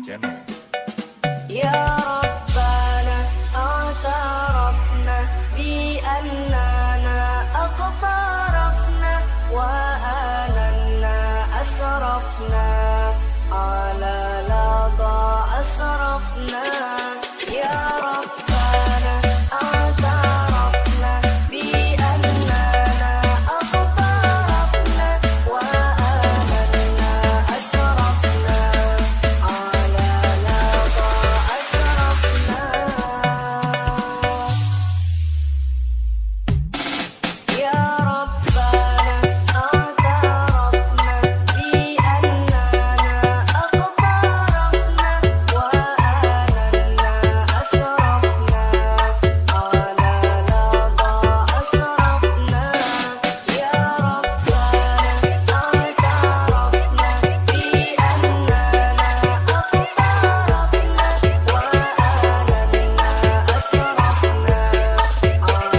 channel. يا ربنا اعترفنا بأننا اقترفنا وآلنا أسرفنا على لظى أسرفنا يا ربنا اعترفنا بأننا اقترفنا وآلنا أسرفنا على لظى أسرفنا يا ربنا اعترفنا بأننا اقترفنا وآلنا أسرفنا على لظى أسرفنا يا ربنا اعترفنا بأننا اقترفنا وآلنا أسرفنا على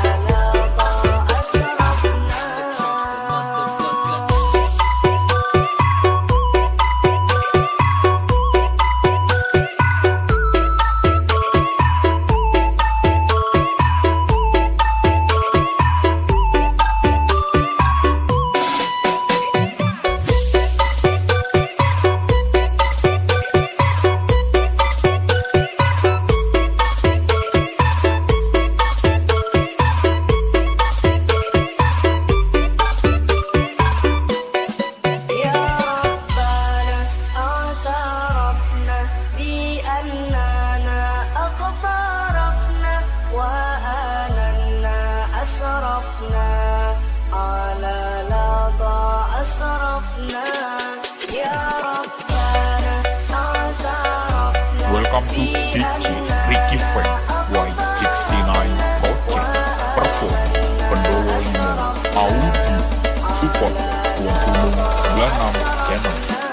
يا ربنا اعترفنا بأننا اقترفنا وآلنا أسرفنا على لظى أسرفنا يا ربنا اعترفنا Welcome to DJ Ricky Frank Y69 Project Perform Pendowo 5 Audio Support Tuan Gunung 96 Channel.